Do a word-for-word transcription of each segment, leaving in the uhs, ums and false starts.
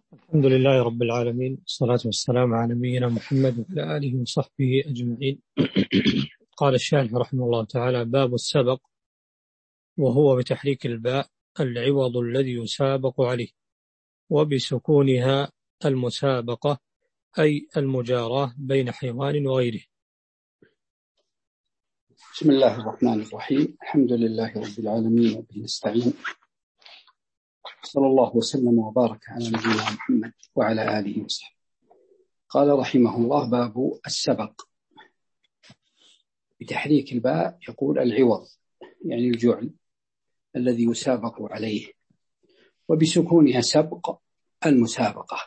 الحمد لله رب العالمين، والصلاة والسلام على نبينا محمد وعلى آله وصحبه أجمعين. قال الشارح رحمه الله تعالى: باب السبق، وهو بتحريك الباء العوض الذي يسابق عليه، وبسكونها المسابقة أي المجاراة بين حيوان وغيره. بسم الله الرحمن الرحيم. الحمد لله رب العالمين وبه نستعين، صلى الله وسلم وبارك على نبينا محمد وعلى آله وصحبه. قال رحمه الله: باب السبق بتحريك الباء، يقول العوض يعني الجعل الذي يسابق عليه، وبسكونها سبق المسابقة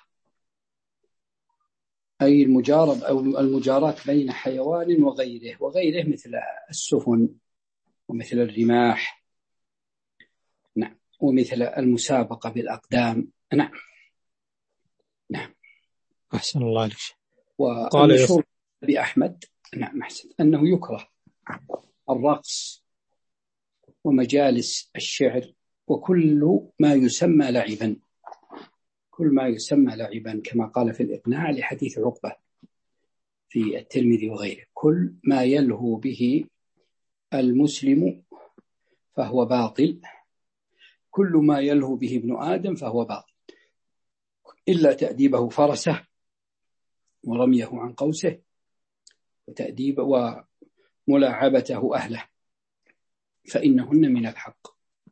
أي المجارب أو المجاراة بين حيوان وغيره، وغيره مثل السفن ومثل الرماح، نعم، ومثل المسابقة بالأقدام، نعم نعم. أحسن الله عليك. والمشهور بأحمد نعم أحسن أنه يكره الرقص ومجالس الشعر وكل ما يسمى لعبا، كل ما يسمى لعبا كما قال في الإقناع لحديث عقبة في الترمذي وغيره: كل ما يلهو به المسلم فهو باطل، كل ما يلهو به ابن آدم فهو باطل، إلا تأديبه فرسه ورميه عن قوسه وتأديب وملاعبته أهله فإنهن من الحق.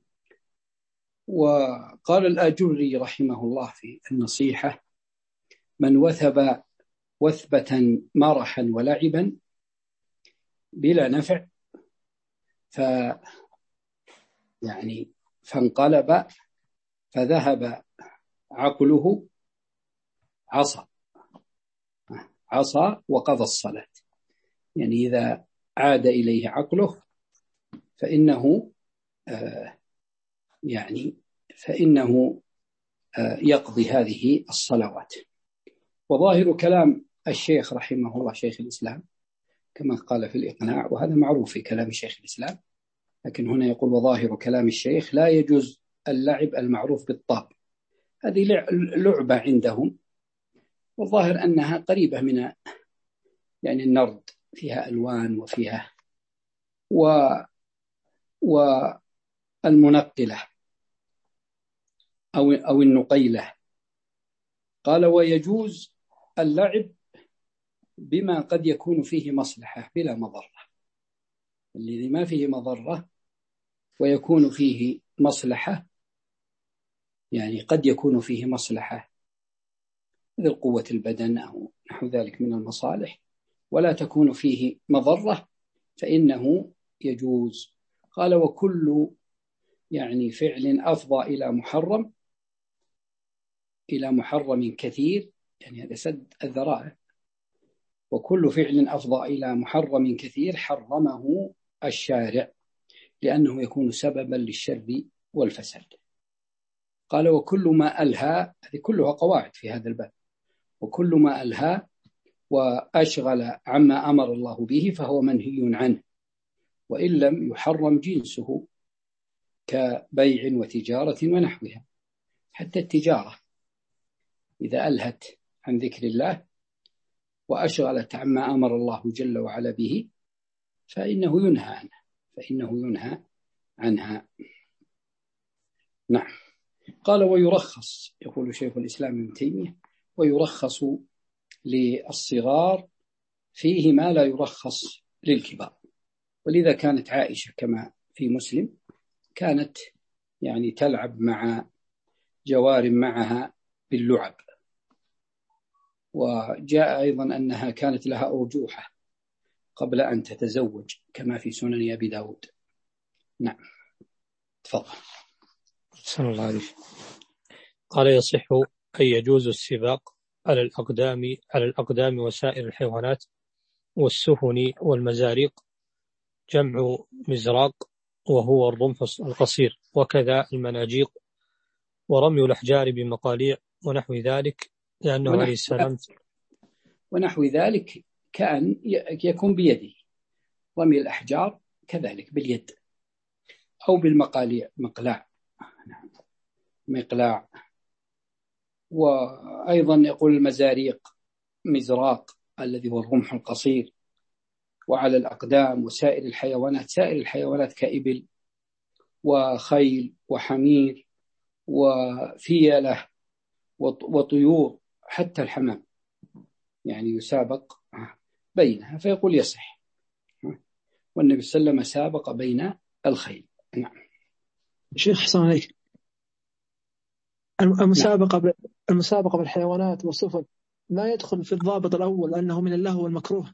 وقال الآجري رحمه الله في النصيحة: من وثب وثبة مرحا ولعبا بلا نفع ف يعني فانقلب فذهب عقله عصى عصى وقضى الصلاة، يعني إذا عاد إليه عقله فإنه آه يعني فإنه آه يقضي هذه الصلوات. وظاهر كلام الشيخ رحمه الله شيخ الإسلام كما قال في الإقناع، وهذا معروف في كلام شيخ الإسلام، لكن هنا يقول: وظاهر كلام الشيخ لا يجوز اللعب المعروف بالطاب. هذه لعبة عندهم، والظاهر أنها قريبة من يعني النرد، فيها ألوان وفيها و والمنقلة أو أو النقيلة. قال: ويجوز اللعب بما قد يكون فيه مصلحة بلا مضرة، الذي ما فيه مضرة ويكون فيه مصلحة، يعني قد يكون فيه مصلحة مثل قوة البدن أو نحو ذلك من المصالح، ولا تكون فيه مضرة فإنه يجوز. قال: وكل يعني فعل أفضى إلى محرم إلى محرم كثير، يعني هذا سد الذرائع، وكل فعل أفضى إلى محرم كثير حرمه الشارع لأنه يكون سببا للشر والفساد. قال: وكل ما ألهى، هذه كلها قواعد في هذا الباب، وكل ما ألهى وأشغل عما أمر الله به فهو منهي عنه، وإن لم يحرم جنسه كبيع وتجارة ونحوها. حتى التجارة إذا ألهت عن ذكر الله وأشغلت عما أمر الله جل وعلا به فإنه ينهى عنها فإنه ينهى عنها نعم. قال: ويرخص، يقول شيخ الإسلام ابن تيمية: ويرخص للصغار فيه ما لا يرخص للكبار. ولذا كانت عائشة كما في مسلم كانت يعني تلعب مع جوار معها باللعب. وجاء أيضا أنها كانت لها أرجوحة قبل أن تتزوج كما في سنن أبي داود. نعم تفضل. أحسن الله عليك. قال: يصح أن يجوز السباق على الأقدام على الأقدام وسائر الحيوانات والسفن والمزاريق، جمع مزراق وهو الرمح القصير، وكذا المناجيق، ورمي الأحجار بمقاليع ونحو ذلك، لأنه ونحو عليه السلام ونحو ذلك كأن يكون بيده، رمي الأحجار كذلك باليد أو بالمقاليع، مقلاع مقلاع وأيضا يقول المزاريق مزراق الذي هو الرمح القصير، وعلى الأقدام، وسائر الحيوانات، سائر الحيوانات كإبل وخيل وحمير وفيلة وطيور، حتى الحمام يعني يسابق بينها فيقول يصح. والنبي صلى الله عليه وسلم سابق بين الخيل. نعم. شيخ حسن عليك، المسابقة نعم. المسابقة بالحيوانات والسفن ما يدخل في الضابط الأول أنه من اللهو والمكروه؟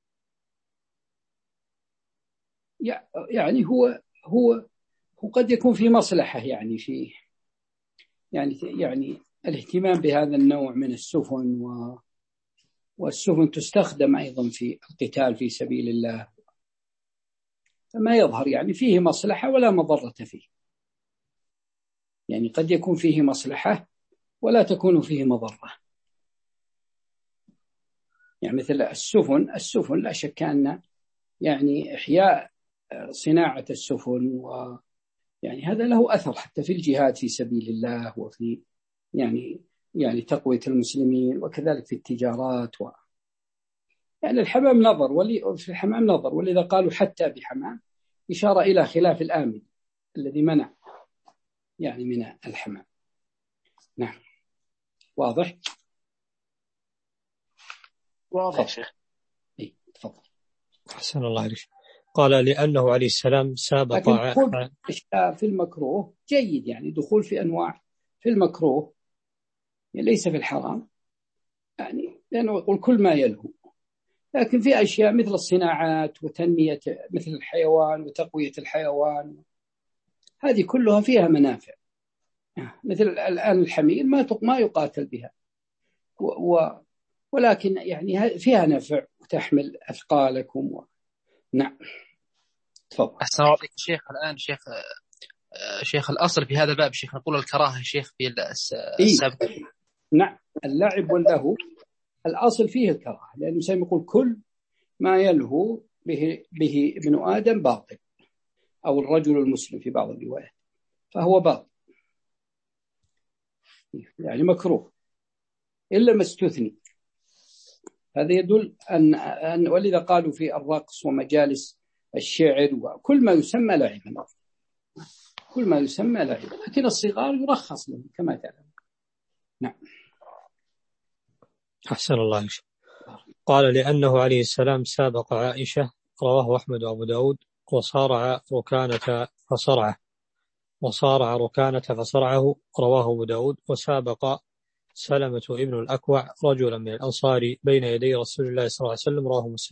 يعني هو هو هو قد يكون في مصلحة، يعني في يعني يعني الاهتمام بهذا النوع من السفن، و والسفن تستخدم أيضا في القتال في سبيل الله، فما يظهر يعني فيه مصلحة ولا مضرة فيه. يعني قد يكون فيه مصلحة ولا تكون فيه مضرة. يعني مثل السفن السفن لا شك أن يعني إحياء صناعة السفن، ويعني هذا له أثر حتى في الجهاد في سبيل الله، وفي يعني يعني تقوية المسلمين، وكذلك في التجارات. و يعني الحمام نظر، ولي في الحمام نظر، ولذا قالوا حتى بحمام، إشارة إلى خلاف الآمن الذي منع يعني من الحمام. نعم. واضح؟ واضح شيخ. إيه تفضل. أحسن الله عليك. قال لأنه عليه السلام سابق. لكن دخول في المكروه جيد، يعني دخول في أنواع في المكروه يعني ليس في الحرام، يعني لأنه يقول كل ما يلهو. لكن في أشياء مثل الصناعات وتنمية مثل الحيوان وتقوية الحيوان، هذه كلها فيها منافع. مثل الآن الحمير ما ما يقاتل بها، و ولكن يعني فيها نفع وتحمل أثقالكم. و... نعم تفضل. أحسن الله عليك شيخ. الآن شيخ شيخ الأصل في هذا الباب شيخ نقول الكراهة شيخ في السابق. إيه؟ نعم. اللعب واللهو الأصل فيه الكراهة، لأن المسلم يقول كل ما يلهو به, به ابن آدم باطل، أو الرجل المسلم في بعض الروايات، فهو باطل يعني مكروه إلا ما استثني. هذا يدل أن, أن ولذا قالوا في الرقص ومجالس الشعر وكل ما يسمى لعبا، كل ما يسمى لعبا، لكن الصغار يرخص لهم كما تعلم. نعم. أحسن الله عليك. قال لأنه عليه السلام سابق عائشة، رواه أحمد وأبو داود، وصارع ركانة فصرعه وصارع ركانة فصرعه، رواه أبو داود. وسابق سلمة ابن الأكوع رجلا من الأنصار بين يدي رسول الله صلى الله عليه وسلم، رواه مسلم.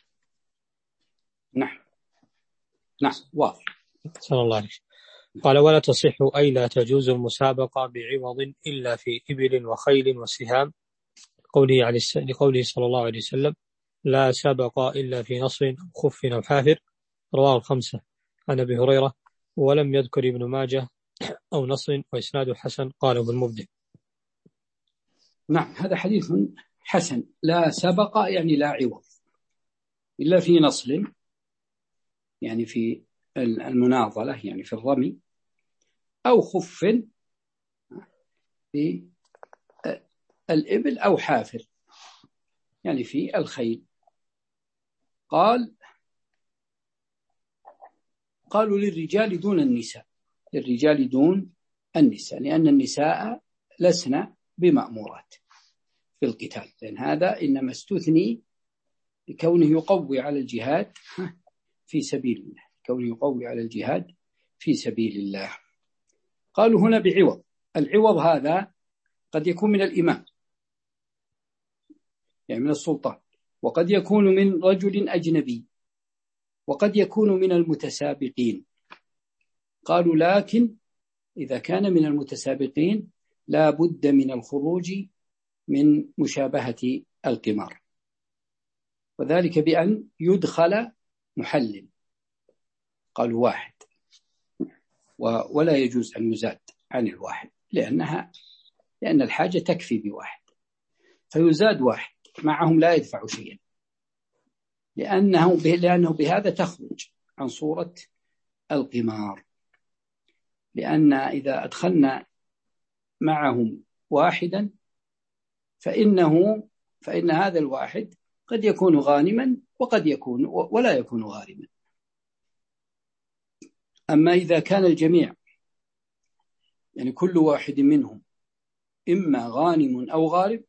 نعم نعم واضح. صلى الله عليه. قال ولا تصح أي لا تجوز المسابقة بعوض إلا في إبل وخيل وسهام، قوله عليه لقوله صلى الله عليه وسلم لا سبق إلا في نصر أو خف أو حافر، رواه الخمسة عن أبي هريرة، ولم يذكر ابن ماجه أو نصر، وإسناده حسن، قاله المبدع. نعم هذا حديث حسن. لا سبق يعني لا عوض إلا في نصل، يعني في المناضلة يعني في الرمي، أو خف في الإبل، أو حافر يعني في الخيل. قال قالوا للرجال دون النساء، للرجال دون النساء، لأن النساء لسنا بمأمورات في القتال، لأن هذا إنما استثني لكونه يقوي على الجهاد في سبيل الله، كونه يقوي على الجهاد في سبيل الله. قالوا هنا بعوض. العوض هذا قد يكون من الإمام يعني من السلطان، وقد يكون من رجل أجنبي، وقد يكون من المتسابقين. قالوا لكن إذا كان من المتسابقين لا بد من الخروج من مشابهة القمار، وذلك بأن يدخل محلل. قالوا واحد، ولا يجوز أن يزاد عن الواحد، لأنها لأن الحاجة تكفي بواحد، فيزاد واحد معهم لا يدفع شيئا، لأنه لأنه بهذا تخرج عن صورة القمار. لأن إذا أدخلنا معهم واحدا فإنه فإن هذا الواحد قد يكون غانما وقد يكون ولا يكون غارما. أما إذا كان الجميع يعني كل واحد منهم إما غانم أو غارم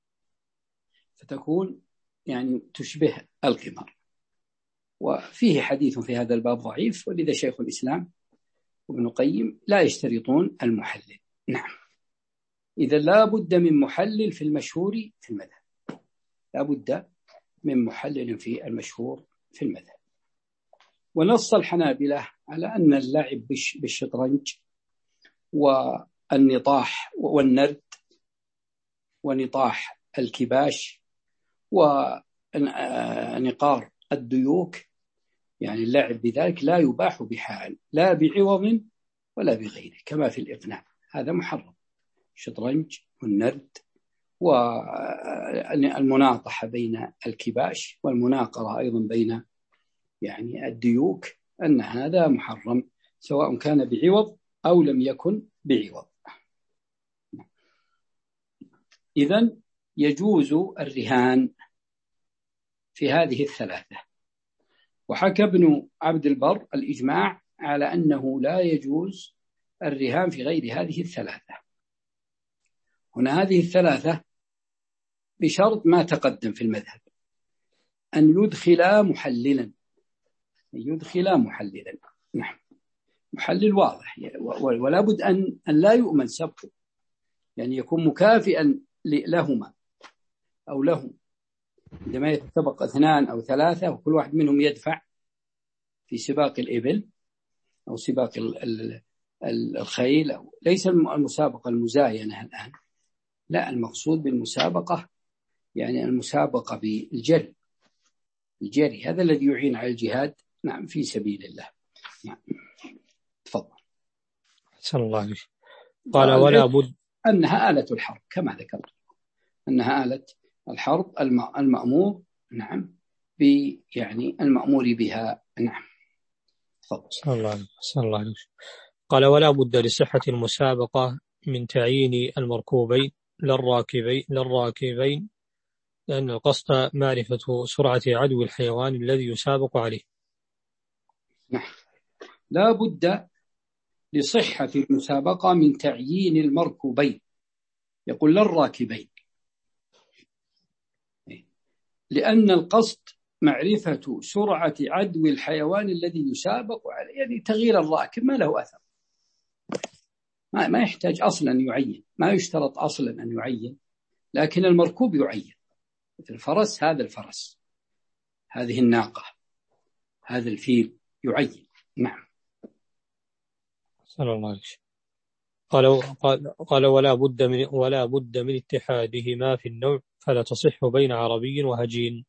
فتكون يعني تشبه القمار. وفيه حديث في هذا الباب ضعيف، ولذا شيخ الإسلام وابن القيم لا يشترطون المحلل. نعم، إذا لا بد من محلل في المشهور في المذهب، لا بد من محلل في المشهور في المذهب. ونص الحنابلة على أن اللعب بالشطرنج والنطاح والنرد ونطاح الكباش ونقار الديوك، يعني اللعب بذلك لا يباح بحال، لا بعوض ولا بغيره، كما في الإقناع، هذا محرم. الشطرنج والنرد والمناطحة بين الكباش والمناقرة أيضا بين يعني الديوك، أن هذا محرم سواء كان بعوض أو لم يكن بعوض. إذن يجوز الرهان في هذه الثلاثة. وحكى ابن عبد البر الإجماع على أنه لا يجوز الرهان في غير هذه الثلاثة. هنا هذه الثلاثة بشرط ما تقدم في المذهب، أن يدخلا محللا، أن يدخلا محللا. نعم، محلل واضح، ولا بد أن أن لا يؤمن سبقه، يعني يكون مكافئا لهما أو لهم. عندما يتسابق اثنان أو ثلاثة وكل واحد منهم يدفع في سباق الإبل أو سباق الخيل، أو ليس المسابقة المزاينة الآن، لا، المقصود بالمسابقة يعني المسابقة بالجري، الجري هذا الذي يعين على الجهاد، نعم، في سبيل الله. نعم، تفضل. أحسن الله عليك. قال ولا بد أنها آلة الحرب كما ذكرت، أنها آلة الحرب المأمور، نعم، يعني المأمور بها. نعم، تفضل. أحسن الله عليك. أحسن الله عليك. قال ولا بد لصحة المسابقة من تعيين المركوبين للراكبين للراكبين لأن القصد معرفة سرعة عدو الحيوان الذي يسابق عليه. نعم، لا بد لصحة المسابقة من تعيين المركوبين، يقول للراكبين، لأن القصد معرفة سرعة عدو الحيوان الذي يسابق عليه، يعني تغيير الراكب ما له أثر، ما ما يحتاج أصلا أن يعين، ما يشترط أصلا أن يعين، لكن المركوب يعين. الفرس هذا الفرس، هذه الناقة، هذا الفيل، يعين. نعم. صلى الله عليه وسلم. قال قال قال ولا بد من ولا بد من اتحادهما في النوع فلا تصح بين عربي وهجين.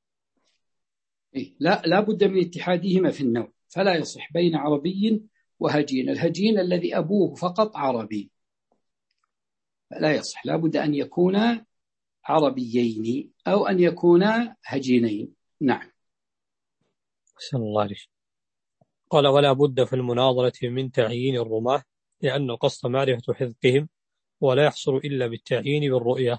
لا لا بد من اتحادهما في النوع فلا يصح بين عربي وهجين. الهجين الذي أبوه فقط عربي لا يصح، لا بد أن يكونا عربيين أو أن يكونا هجينين. نعم. صلى الله عليه وسلم. قال ولا بد في المناظرة من تعيين الرماة لأن القصد معرفة حذقهم ولا يحصل إلا بالتعيين بالرؤية.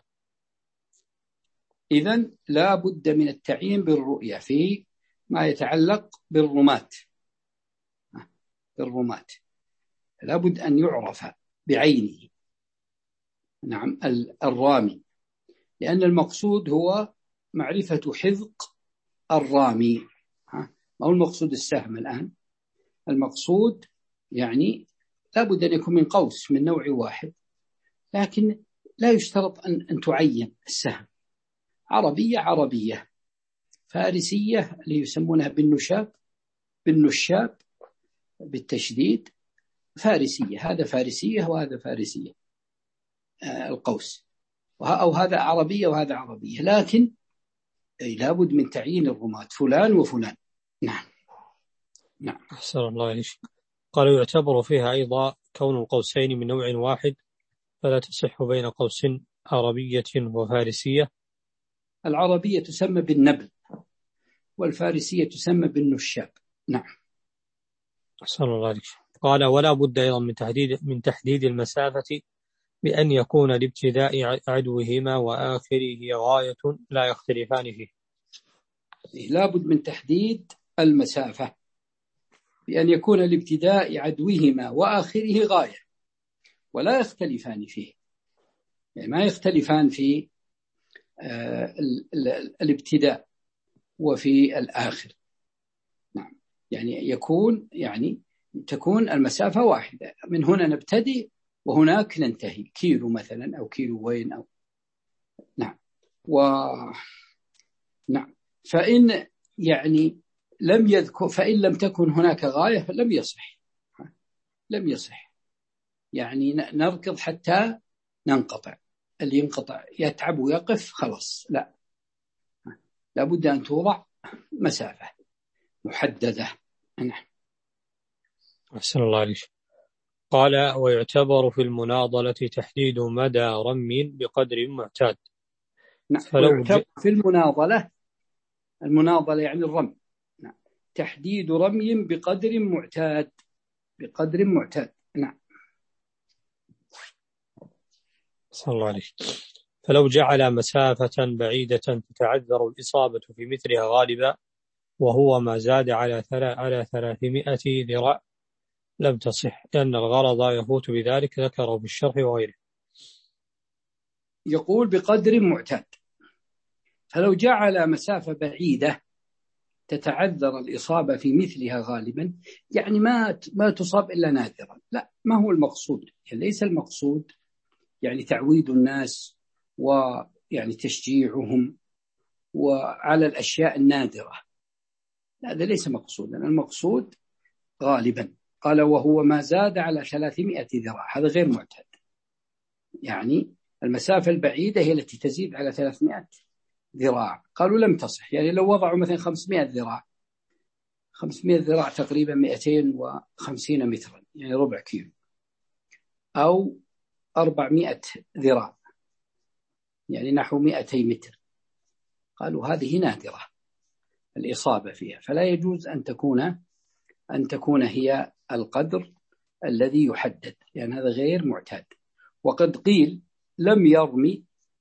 إذن لا بد من التعيين بالرؤية في ما يتعلق بالرماة، بالرماة لا بد أن يعرف بعينه، نعم، الرامي، لأن المقصود هو معرفة حذق الرامي. ما هو المقصود السهم الآن؟ المقصود يعني لا بد أن يكون من قوس من نوع واحد، لكن لا يشترط أن, أن تعين السهم. عربية عربية، فارسية اللي يسمونها بالنشاب بالنشاب بالتشديد، فارسية، هذا فارسية وهذا فارسية، آه القوس، أو هذا عربية وهذا عربية، لكن لابد من تعيين الرماة فلان وفلان. نعم. نعم. أحسن الله عليك. قالوا يعتبر فيها أيضا كون القوسين من نوع واحد فلا تصح بين قوس عربية وفارسية. العربية تسمى بالنبل والفارسية تسمى بالنشاب. نعم. أحسن الله عليك. قال ولا بد أيضا من تحديد من تحديد المسافة بأن يكون لابتداء عدوهما وآخره غاية لا يختلفان فيه. لابد من تحديد المسافة بأن يكون لابتداء عدوهما وآخره غاية ولا يختلفان فيه، يعني ما يختلفان في آه الابتداء وفي الآخر. نعم، يعني يكون يعني تكون المسافة واحدة، من هنا نبتدئ وهناك ننتهي، كيلو مثلا أو كيلو وين أو نعم. و نعم، فإن يعني لم يذكر، فإن لم تكن هناك غاية فلم يصح، لم يصح، يعني نركض حتى ننقطع، اللي ينقطع يتعب ويقف خلاص، لا، لابد أن توضع مسافة محددة. نعم. أحسن الله عليك. قال: ويعتبر في المناضلة تحديد مدى رمي بقدر معتاد. نعم. فلو ج... في المناضلة، المناضلة يعني الرمي، نعم، تحديد رمي بقدر معتاد، بقدر معتاد. نعم. أحسن الله عليك. فلو جعل مسافة بعيدة تتعذر الإصابة في مثلها غالبا، وهو ما زاد على على ثلاثمائة ذراع، لم تصح، لأن الغرض يفوت بذلك، ذكره في الشرح وغيره. يقول بقدر معتاد، فلو جعل مسافة بعيدة تتعذر الإصابة في مثلها غالبا، يعني ما ما تصاب إلا نادرا، لا، ما هو المقصود، يعني ليس المقصود يعني تعويد الناس ويعني تشجيعهم وعلى الأشياء النادرة، هذا ليس مقصودا، المقصود غالبا. قال: وهو ما زاد على ثلاثمائة ذراع، هذا غير معتاد، يعني المسافة البعيدة هي التي تزيد على ثلاثمائة ذراع. قالوا لم تصح، يعني لو وضعوا مثلا خمسمائة ذراع، خمسمائة ذراع تقريبا مئتين وخمسين مترا، يعني ربع كيلو، أو أربعمائة ذراع يعني نحو مئتي متر، قالوا هذه نادرة الإصابة فيها، فلا يجوز أن تكون أن تكون هي القدر الذي يحدد، لأن هذا غير معتاد. وقد قيل لم يرمي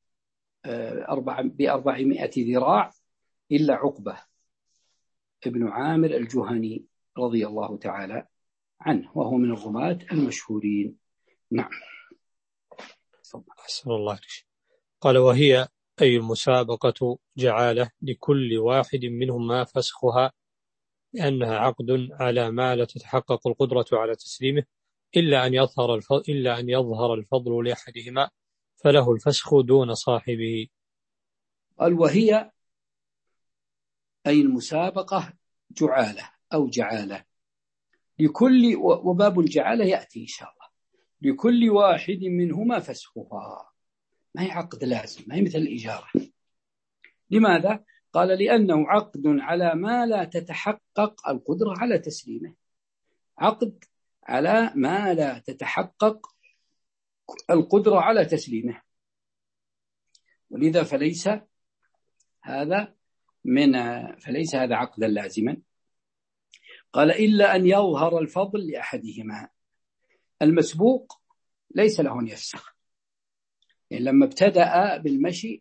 بأربعمائة ذراع إلا عقبة ابن عامر الجهني رضي الله تعالى عنه، وهو من الرماة المشهورين. نعم. أحسن الله عليك. قال: وهي أي المسابقة جعاله لكل واحد منهما فسخها، لأنها عقد على ما لا تتحقق القدرة على تسليمه إلا أن يظهر الفضل, إلا أن يظهر الفضل لأحدهما، فله الفسخ دون صاحبه. قال: وهي أي المسابقة جعالة أو جعالة لكل، وباب الجعالة يأتي إن شاء الله، لكل واحد منهما فسخها، ما هي عقد لازم، ما هي مثل الإجارة. لماذا؟ قال: لأنه عقد على ما لا تتحقق القدرة على تسليمه، عقد على ما لا تتحقق القدرة على تسليمه، ولذا فليس هذا من فليس هذا عقدا لازما. قال: إلا أن يظهر الفضل لأحدهما، المسبوق ليس له أن يفسخ، يعني لما ابتدأ بالمشي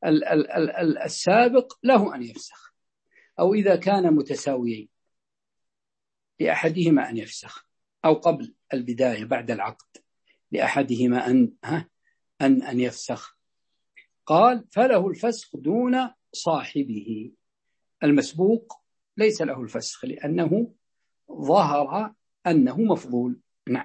السابق له أن يفسخ، أو إذا كان متساويين لأحدهما أن يفسخ، أو قبل البداية بعد العقد لأحدهما أن أن أن يفسخ. قال: فله الفسخ دون صاحبه، المسبوق ليس له الفسخ لأنه ظهر أنه مفضول. نعم.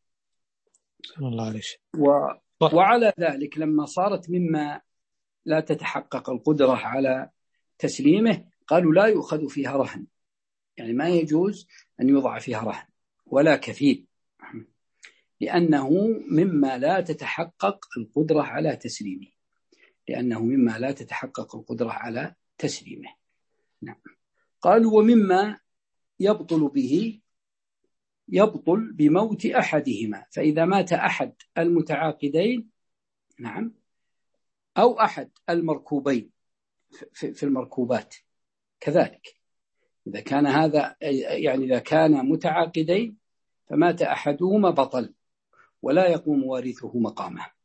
الله عليك. و... وعلى ذلك لما صارت مما لا تتحقق القدرة على تسليمه، قالوا لا يؤخذ فيها رهن، يعني ما يجوز أن يوضع فيها رهن ولا كفيل، لأنه مما لا تتحقق القدرة على تسليمه، لأنه مما لا تتحقق القدرة على تسليمه. نعم. قالوا: ومما يبطل به، يبطل بموت أحدهما، فإذا مات أحد المتعاقدين، نعم، أو أحد المركوبين في المركوبات كذلك، إذا كان هذا يعني إذا كان متعاقدين فمات أحدهما بطل ولا يقوم وارثه مقامه،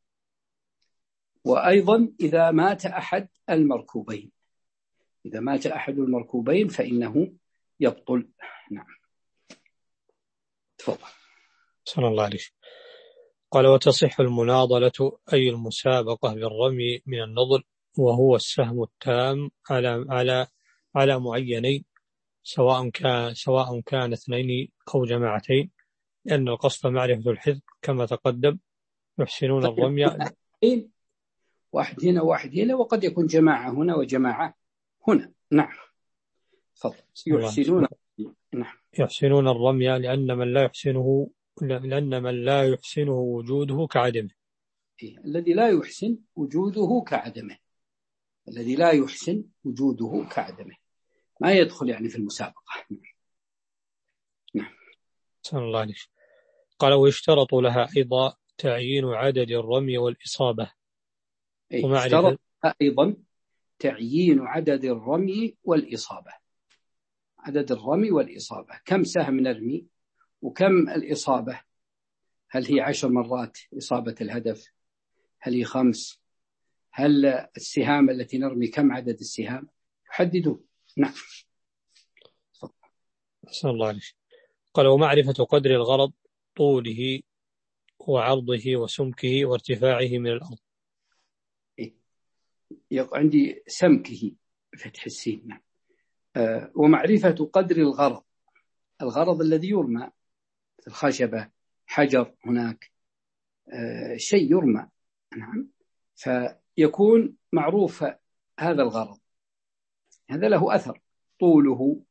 وأيضا إذا مات أحد المركوبين، إذا مات أحد المركوبين فإنه يبطل. نعم تفضل. صلى الله عليه. قال وتصح المناضلة أي المسابقة بالرمي من النضل، وهو السهم التام على على على معينين، سواء كان سواء كان اثنين أو جماعتين، لأن القصد معرفة الحذق كما تقدم. يحسنون الرمي، واحد هنا واحد هنا، وقد يكون جماعة هنا وجماعة هنا. نعم تفضل. يحسنون نعم يحسنون الرمي لأن من لا يحسنه لأن من لا يحسنه وجوده كعدمه. الذي لا يحسن وجوده كعدمه، الذي لا يحسن وجوده كعدمه ما يدخل يعني في المسابقة. نعم. صلى الله عليه. قال ويشترط لها أيضا تعيين عدد الرمي والإصابة. ومعرفة أيضا تعيين عدد الرمي والإصابة. عدد الرمي والإصابة، كم سهم نرمي وكم الإصابة؟ هل هي عشر مرات إصابة الهدف؟ هل هي خمس؟ هل السهام التي نرمي كم عدد السهام؟ يحددوا. نعم. صلى الله عليه. قال ومعرفة قدر الغرض، طوله وعرضه وسمكه وارتفاعه من الأرض. عندي سمكه فتح السين. نعم. آه ومعرفة قدر الغرض، الغرض الذي يرمى، الخشبة، حجر، هناك آه شيء يرمى. نعم. فيكون معروف هذا الغرض، هذا له أثر، طوله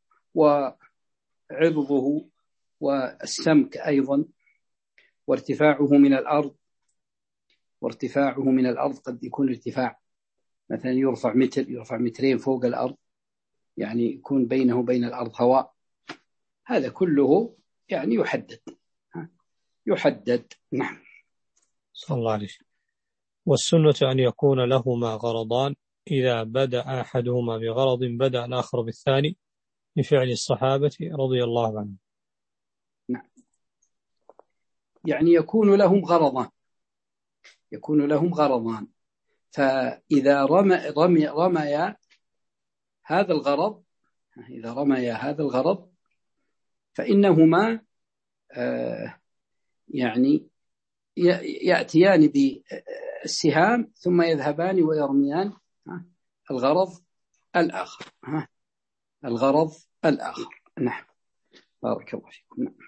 وعرضه والسمك أيضا، وارتفاعه من الأرض. وارتفاعه من الأرض قد يكون ارتفاع مثلا يرفع متر، يرفع مترين فوق الأرض، يعني يكون بينه وبين الأرض هواء. هذا كله يعني يحدد يحدد. نعم. صلى الله عليه. والسنة أن يكون لهما غرضان، إذا بدأ أحدهما بغرض بدأ الآخر بالثاني، لفعل الصحابة رضي الله عنهم. نعم. يعني يكون لهم غرضان، يكون لهم غرضان فإذا رمى رمي رمي هذا الغرض، إذا رمي هذا الغرض فإنهما آه يعني يأتيان بالسهام ثم يذهبان ويرميان الغرض الآخر. الغرض الآخر. نعم. بارك الله فيكم. نعم.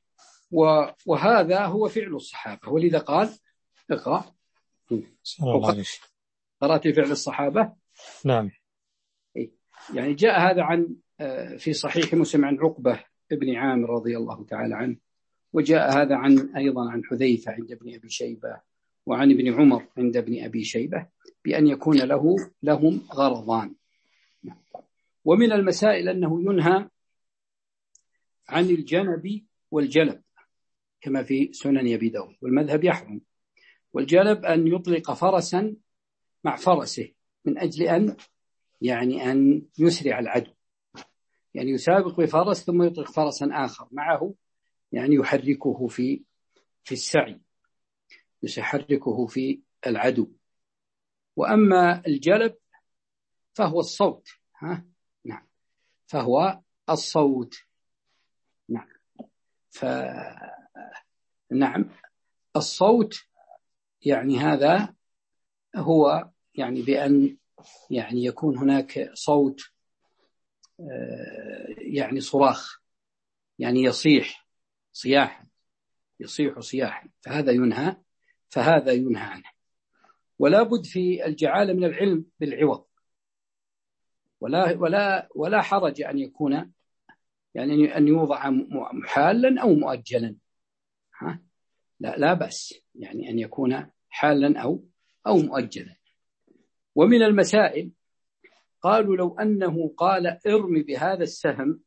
وهذا هو فعل الصحابة، ولذا قال اقرأ. قرأت فعل الصحابة. نعم. يعني جاء هذا عن في صحيح مسلم عن عقبة ابن عامر رضي الله تعالى عنه، وجاء هذا عن أيضا عن حذيفة عند ابن أبي شيبة، وعن ابن عمر عند ابن أبي شيبة، بأن يكون له لهم غرضان. ومن المسائل أنه ينهى عن الجنب والجلب كما في سنن أبي داود، والمذهب يحرم. والجلب أن يطلق فرسا مع فرسه من أجل أن يعني أن يسرع العدو، يعني يسابق بفرس ثم يطلق فرسا آخر معه، يعني يحركه في في السعي، يحركه في العدو. وأما الجلب فهو الصوت. ها؟ نعم. فهو الصوت. نعم. ف نعم الصوت يعني هذا هو يعني بأن يعني يكون هناك صوت يعني صراخ، يعني يصيح صياحا، يصيح صياحا، فهذا ينهى فهذا ينهى عنه. ولا بد في الجعالة من العلم بالعوض، ولا ولا ولا حرج أن يكون يعني أن يوضع محالا أو مؤجلا. ها؟ لا لا بأس يعني أن يكون حالا أو أو مؤجلا. ومن المسائل قالوا لو أنه قال ارمي بهذا السهم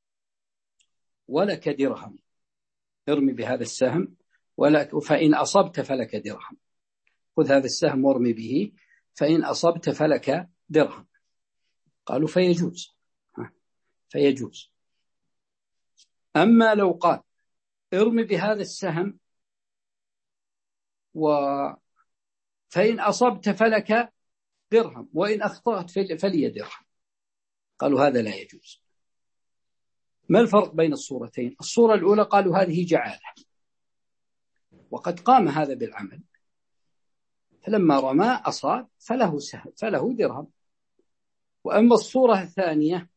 ولك درهم، ارمي بهذا السهم ولك فإن أصبت فلك درهم، خذ هذا السهم وارمي به فإن أصبت فلك درهم، قالوا فيجوز فيجوز. أما لو قال ارمي بهذا السهم و فإن أصبت فلك درهم وإن أخطأت فلي درهم. قالوا هذا لا يجوز. ما الفرق بين الصورتين؟ الصورة الأولى قالوا هذه جعالة وقد قام هذا بالعمل، فلما رمى أصاب فله سهم فله درهم. وأما الصورة الثانية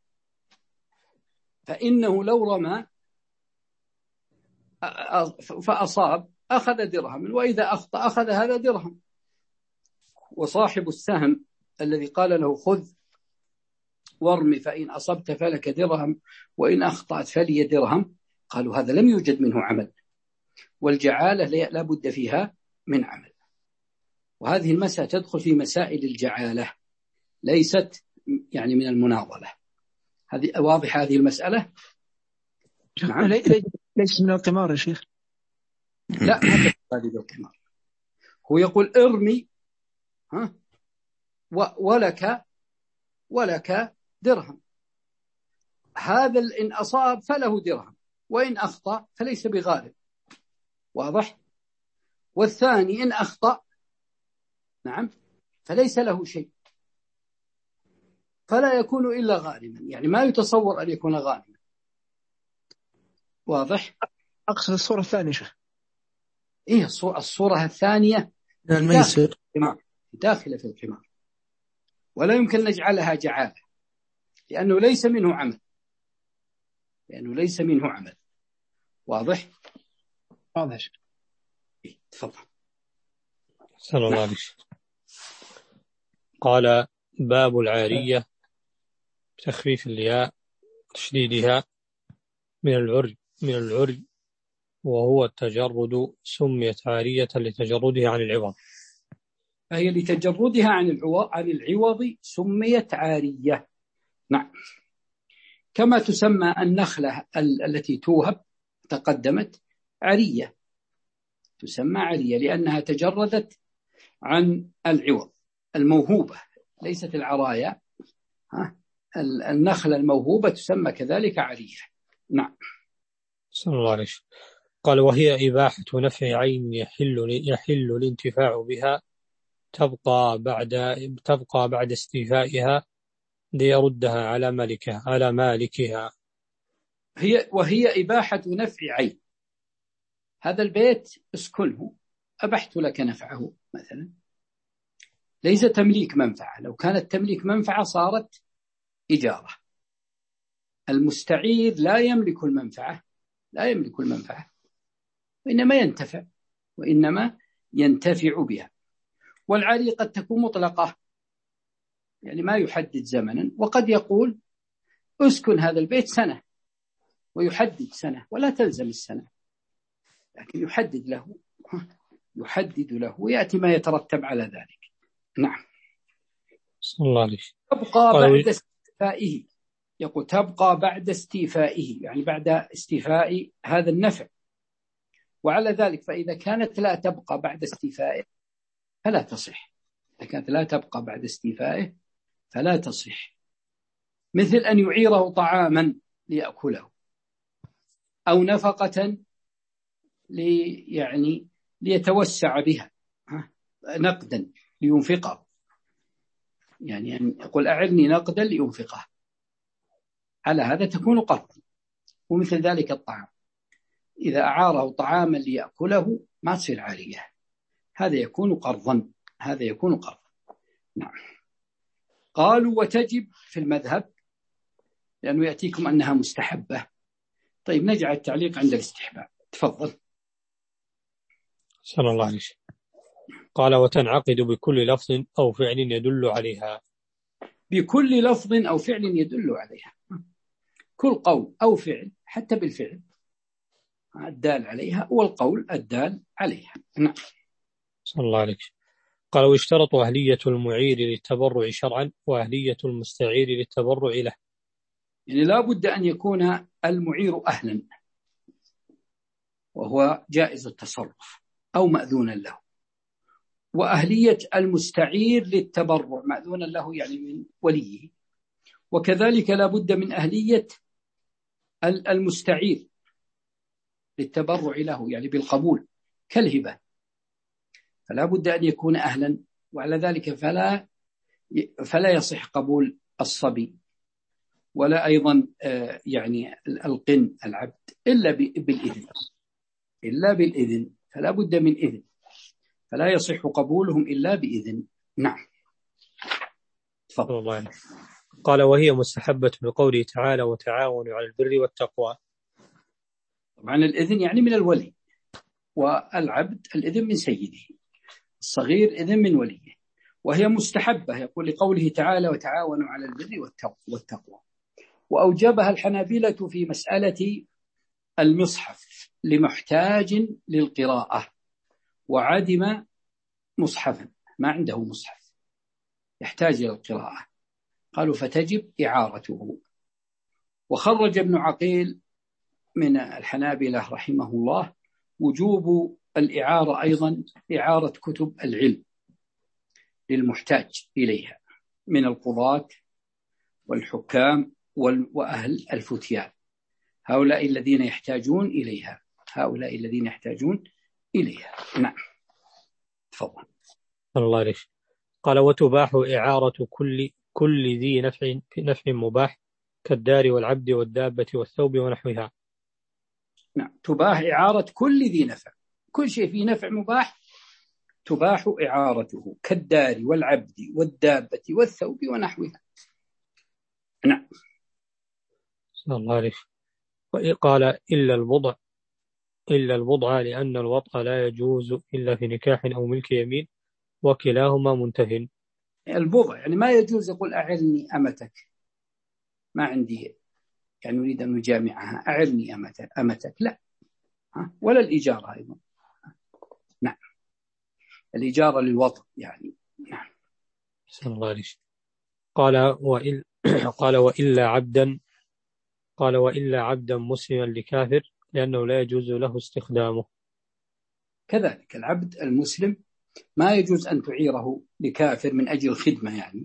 فإنه لو رمى فأصاب أخذ درهم، وإذا أخطأ أخذ هذا درهم. وصاحب السهم الذي قال له خذ وارمي فإن أصبت فلك درهم وإن أخطأت فلي درهم، قالوا هذا لم يوجد منه عمل، والجعالة لا بد فيها من عمل. وهذه المسألة تدخل في مسائل الجعالة، ليست يعني من المناضلة. هذه واضحة هذه المسألة؟ نعم. ليس من القمار يا شيخ. لا هذا القمار. هو يقول ارمي ها ولك ولك درهم، هذا إن أصاب فله درهم وإن أخطأ فليس بغالب. واضح؟ والثاني إن أخطأ نعم فليس له شيء، فلا يكون إلا غانما، يعني ما يتصور أن يكون غانما. واضح؟ أقصد الصورة الثانية شيخ. إيه الصورة الثانية الميسر داخلة في القمار، ولا يمكن نجعلها جعالة لأنه ليس منه عمل، لأنه ليس منه عمل. واضح؟ واضح. إيه تفضل. صلى الله عليه وسلم. قال باب العارية بتخفيف الياء تشديدها من العري من العري وهو التجرد، سميت عارية لتجردها عن العوض. فهي لتجردها عن العوض عن العوض سميت عارية. نعم. كما تسمى النخلة التي توهب تقدمت عارية، تسمى عارية لأنها تجردت عن العوض الموهوبة، ليست العرايا. ها النخلة الموهوبة تسمى كذلك عارية. نعم. صلى الله عليه وسلم. قال وهي إباحة نفع عين يحل يحل الانتفاع بها، تبقى بعد تبقى بعد استيفائها ليردها على مالكها على مالكها. هي وهي إباحة نفع عين. هذا البيت اسكنه، أبحت لك نفعه مثلا، ليس تمليك منفعة. لو كانت تمليك منفعة صارت إجارة. المستعير لا يملك المنفعة، لا يملك المنفعة، وإنما ينتفع وإنما ينتفع بها. والعارية قد تكون مطلقة، يعني ما يحدد زمنا، وقد يقول اسكن هذا البيت سنة ويحدد سنة ولا تلزم السنة، لكن يحدد له يحدد له ويأتي ما يترتب على ذلك. نعم. صلى الله عليه وسلم. تبقى بعد استيفائه، يقول تبقى بعد استيفائه، يعني بعد استيفاء هذا النفع. وعلى ذلك فإذا كانت لا تبقى بعد استيفائه فلا تصح. إذا كانت لا تبقى بعد استيفائه فلا تصح، مثل أن يعيره طعاما ليأكله أو نفقة لي يعني ليتوسع بها نقدا لينفقه، يعني أن يقول أعرني نقدا لينفقه، على هذا تكون قرضا. ومثل ذلك الطعام، إذا أعاره طعاما ليأكله ما تصير عارية، هذا يكون قرضا، هذا يكون قرضا. نعم. قالوا وتجب في المذهب لأنه يأتيكم أنها مستحبة. طيب نجعل التعليق عند الاستحباب. تفضل. صلى الله عليه وسلم. قال وتنعقد بكل لفظ أو فعل يدل عليها. بكل لفظ أو فعل يدل عليها، كل قول أو فعل، حتى بالفعل الدال عليها والقول الدال عليها. نعم. صلى الله عليه وسلم. قال واشترط أهلية المعير للتبرع شرعا وأهلية المستعير للتبرع له. يعني لا بد أن يكون المعير أهلا وهو جائز التصرف أو مأذونا له، وأهلية المستعير للتبرع مأذونا له يعني من وليه، وكذلك لا بد من أهلية المستعير للتبرع له يعني بالقبول كالهبة. فلا بد أن يكون أهلا، وعلى ذلك فلا فلا يصح قبول الصبي ولا أيضا يعني القن العبد إلا بالإذن، إلا بالإذن، فلا بد من إذن، فلا يصح قبولهم إلا بإذن. نعم. تفضل. الله عنه. قال وهي مستحبة بقوله تعالى وتعاونوا على البر والتقوى. طبعا الإذن يعني من الولي، والعبد الإذن من سيده، الصغير إذن من وليه، وهي مستحبة يقول لقوله تعالى وتعاونوا على البر والتقوى. وأوجبها الحنابلة في مسألة المصحف لمحتاج للقراءة وعدم مصحفا، ما عنده مصحف يحتاج إلى القراءة، قالوا فتجب إعارته. وخرج ابن عقيل من الحنابلة رحمه الله وجوب الإعارة أيضا إعارة كتب العلم للمحتاج إليها من القضاة والحكام وأهل الفتيان، هؤلاء الذين يحتاجون إليها، هؤلاء الذين يحتاجون إليها. نعم. تفضل. الله عليك. قال وتباح إعارة كل كل ذي نفع نفع مباح كالدار والعبد والدابة والثوب ونحوها. نعم، تباح إعارة كل ذي نفع، كل شيء فيه نفع مباح تباح إعارته كالدار والعبد والدابة والثوب ونحوها. نعم. الله عليك. قال إلا الوضع إلا الوضع لأن الوضع لا يجوز إلا في نكاح أو ملك يمين وكلاهما منتهٍ. البضع يعني ما يجوز يقول أعرني أمتك، ما عندي يعني أريد أن نجامعها، أعرني أمتك, أمتك. لا، ولا الإجارة أيضا. نعم، الإجارة للوضع يعني. نعم. بسم الله عليك. قال وإل قال وإلا عبدا قال وإلا عبدا مسلما لكافر لأنه لا يجوز له استخدامه. كذلك العبد المسلم ما يجوز أن تعيره لكافر من أجل الخدمة، يعني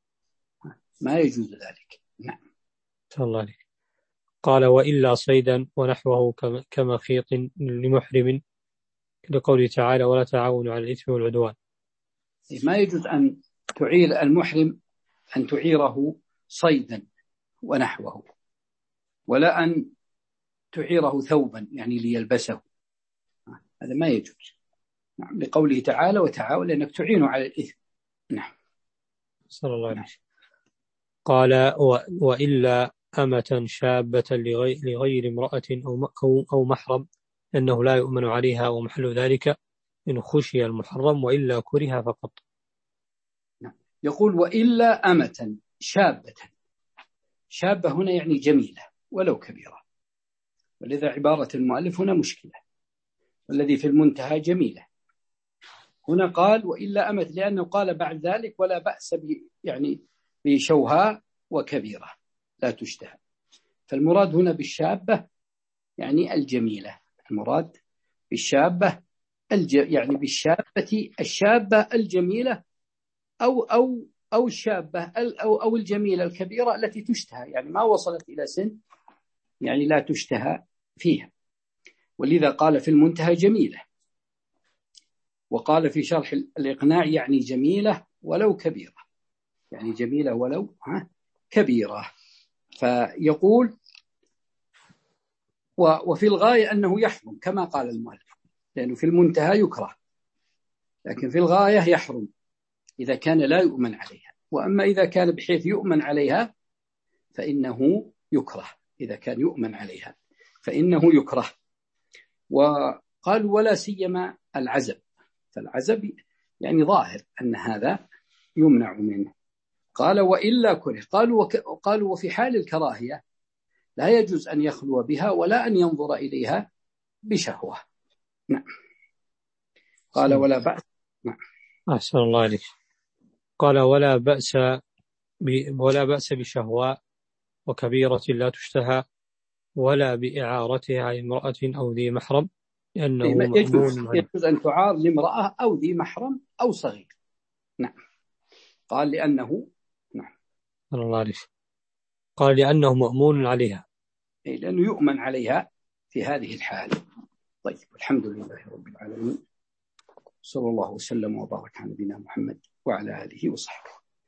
ما يجوز ذلك. نعم. بسم الله عليك. قال وإلا صيدا ونحوه كمخيط لمحرم لقوله تعالى ولا تعاونوا على الإثم والعدوان. ما يجوز أن تعير المحرم أن تعيره صيدا ونحوه، ولا أن تعيره ثوبا يعني ليلبسه، هذا ما يجوز. نعم، لقوله تعالى وتعاون لأنك تعين على الإثم. نعم. صلى الله عليه وسلم. قال وإلا أمة شابة لغير امرأة أو أو محرم أنه لا يؤمن عليها ومحل ذلك إن خشي المحرم وإلا كره فقط. نعم. يقول وإلا أمة شابة، شابة هنا يعني جميلة ولو كبيرة، ولذا عبارة المؤلف هنا مشكلة، والذي في المنتهى جميلة. هنا قال وإلا أمة لأنه قال بعد ذلك ولا بأس يعني بشوهاء وكبيرة لا تشتهى، فالمراد هنا بالشابة يعني الجميلة، المراد بالشابة الج... يعني بالشابة الشابة الجميلة أو أو أو الشابة أو أو الجميلة الكبيرة التي تشتهى، يعني ما وصلت إلى سن يعني لا تشتهى فيها، ولذا قال في المنتهى جميلة، وقال في شرح الإقناع يعني جميلة ولو كبيرة، يعني جميلة ولو ها كبيرة. فيقول وفي الغاية أنه يحرم كما قال المؤلف، لأنه في المنتهى يكره، لكن في الغاية يحرم إذا كان لا يؤمن عليها، وأما إذا كان بحيث يؤمن عليها فإنه يكره، إذا كان يؤمن عليها فإنه يكره. وقال ولا سيما العزب، فالعزب يعني ظاهر أن هذا يمنع منه. قال وإلا كره، قالوا وك... قالوا وفي حال الكراهية لا يجوز أن يخلو بها ولا أن ينظر إليها بشهوة. نعم. قال ولا بأس. نعم. أحسن الله عليك. قال ولا بأس ب... ولا بأس بشهوة وكبيرة لا تشتهى ولا بإعارتها عن امرأة أو ذي محرم لأنه يجوز, يجوز أن تعار لامرأة أو ذي محرم أو صغير. نعم. قال لأنه نعم. الله عليك. قال لأنه مأمون عليها، لأنه يؤمن عليها في هذه الحالة. طيب، الحمد لله رب العالمين. صلى الله وسلم وبارك على نبينا محمد وعلى آله وصحبه.